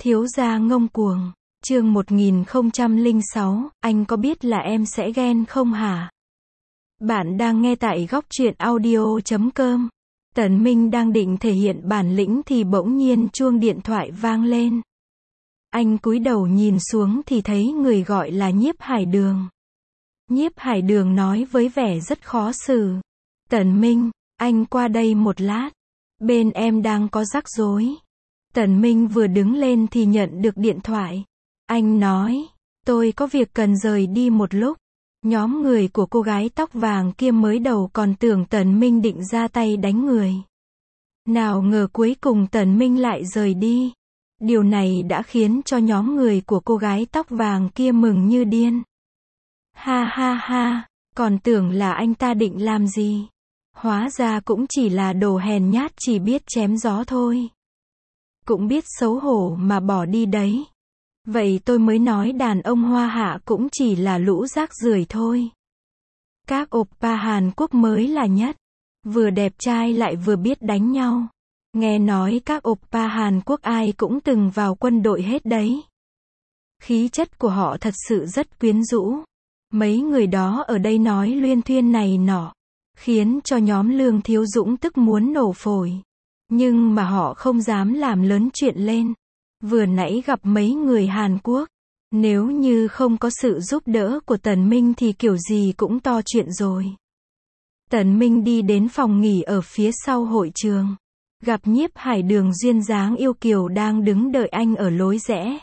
Thiếu gia ngông cuồng. Chương 1006, anh có biết là em sẽ ghen không hả? Bạn đang nghe tại góc truyện audio.com. Tần Minh đang định thể hiện bản lĩnh thì bỗng nhiên chuông điện thoại vang lên. Anh cúi đầu nhìn xuống thì thấy người gọi là Nhiếp Hải Đường. Nhiếp Hải Đường nói với vẻ rất khó xử. Tần Minh, anh qua đây một lát. Bên em đang có rắc rối. Tần Minh vừa đứng lên thì nhận được điện thoại. Anh nói, tôi có việc cần rời đi một lúc. Nhóm người của cô gái tóc vàng kia mới đầu còn tưởng Tần Minh định ra tay đánh người. Nào ngờ cuối cùng Tần Minh lại rời đi. Điều này đã khiến cho nhóm người của cô gái tóc vàng kia mừng như điên. Ha ha ha, còn tưởng là anh ta định làm gì. Hóa ra cũng chỉ là đồ hèn nhát chỉ biết chém gió thôi. Cũng biết xấu hổ mà bỏ đi đấy. Vậy tôi mới nói đàn ông Hoa Hạ cũng chỉ là lũ rác rưởi thôi. Các oppa Hàn Quốc mới là nhất. Vừa đẹp trai lại vừa biết đánh nhau. Nghe nói các oppa Hàn Quốc ai cũng từng vào quân đội hết đấy. Khí chất của họ thật sự rất quyến rũ. Mấy người đó ở đây nói luyên thuyên này nọ, khiến cho nhóm Lương Thiếu Dũng tức muốn nổ phổi. Nhưng mà họ không dám làm lớn chuyện lên. Vừa nãy gặp mấy người Hàn Quốc, nếu như không có sự giúp đỡ của Tần Minh thì kiểu gì cũng to chuyện rồi. Tần Minh đi đến phòng nghỉ ở phía sau hội trường. Gặp Nhiếp Hải Đường duyên dáng yêu kiều đang đứng đợi anh ở lối rẽ.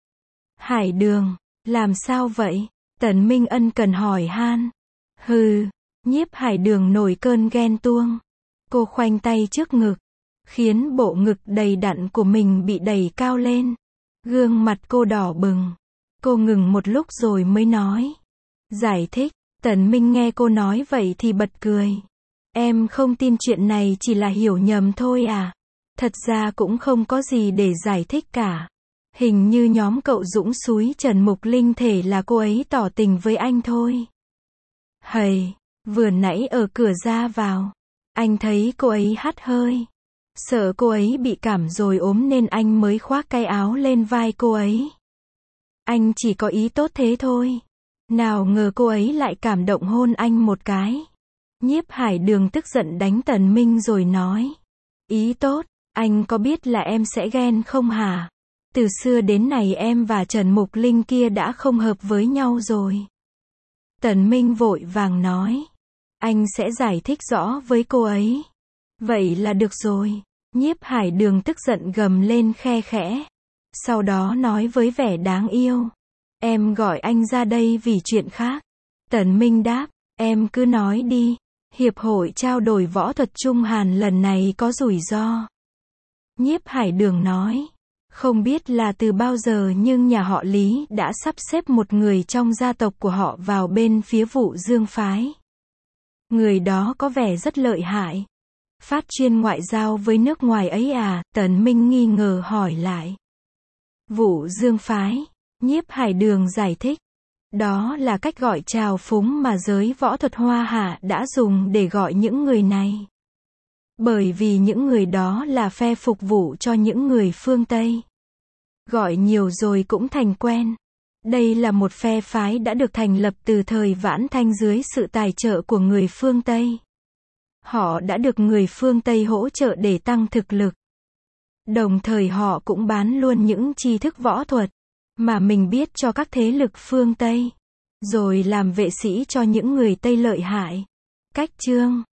Hải Đường, làm sao vậy? Tần Minh ân cần hỏi han. Hừ, Nhiếp Hải Đường nổi cơn ghen tuông. Cô khoanh tay trước ngực, khiến bộ ngực đầy đặn của mình bị đẩy cao lên. Gương mặt cô đỏ bừng. Cô ngừng một lúc rồi mới nói. Giải thích. Tần Minh nghe cô nói vậy thì bật cười. Em không tin chuyện này chỉ là hiểu nhầm thôi à? Thật ra cũng không có gì để giải thích cả. Hình như nhóm cậu Dũng xúi Trần Mục Linh thể là cô ấy tỏ tình với anh thôi. Hầy, vừa nãy ở cửa ra vào, anh thấy cô ấy hắt hơi. Sợ cô ấy bị cảm rồi ốm nên anh mới khoác cái áo lên vai cô ấy. Anh chỉ có ý tốt thế thôi. Nào ngờ cô ấy lại cảm động hôn anh một cái. Nhiếp Hải Đường tức giận đánh Tần Minh rồi nói. Ý tốt, anh có biết là em sẽ ghen không hả? Từ xưa đến nay em và Trần Mục Linh kia đã không hợp với nhau rồi. Tần Minh vội vàng nói. Anh sẽ giải thích rõ với cô ấy. Vậy là được rồi. Nhiếp Hải Đường tức giận gầm lên khe khẽ. Sau đó nói với vẻ đáng yêu. Em gọi anh ra đây vì chuyện khác. Tần Minh đáp. Em cứ nói đi. Hiệp hội trao đổi võ thuật Trung Hàn lần này có rủi ro. Nhiếp Hải Đường nói. Không biết là từ bao giờ nhưng nhà họ Lý đã sắp xếp một người trong gia tộc của họ vào bên phía Vũ Dương phái. Người đó có vẻ rất lợi hại. Phát chuyên ngoại giao với nước ngoài ấy à? Tần Minh nghi ngờ hỏi lại. Vũ Dương phái. Nhiếp Hải Đường giải thích. Đó là cách gọi trào phúng mà giới võ thuật Hoa Hạ đã dùng để gọi những người này. Bởi vì những người đó là phe phục vụ cho những người phương Tây. Gọi nhiều rồi cũng thành quen. Đây là một phe phái đã được thành lập từ thời Vãn Thanh dưới sự tài trợ của người phương Tây. Họ đã được người phương Tây hỗ trợ để tăng thực lực. Đồng thời họ cũng bán luôn những tri thức võ thuật mà mình biết cho các thế lực phương Tây. Rồi làm vệ sĩ cho những người Tây lợi hại. Cách chương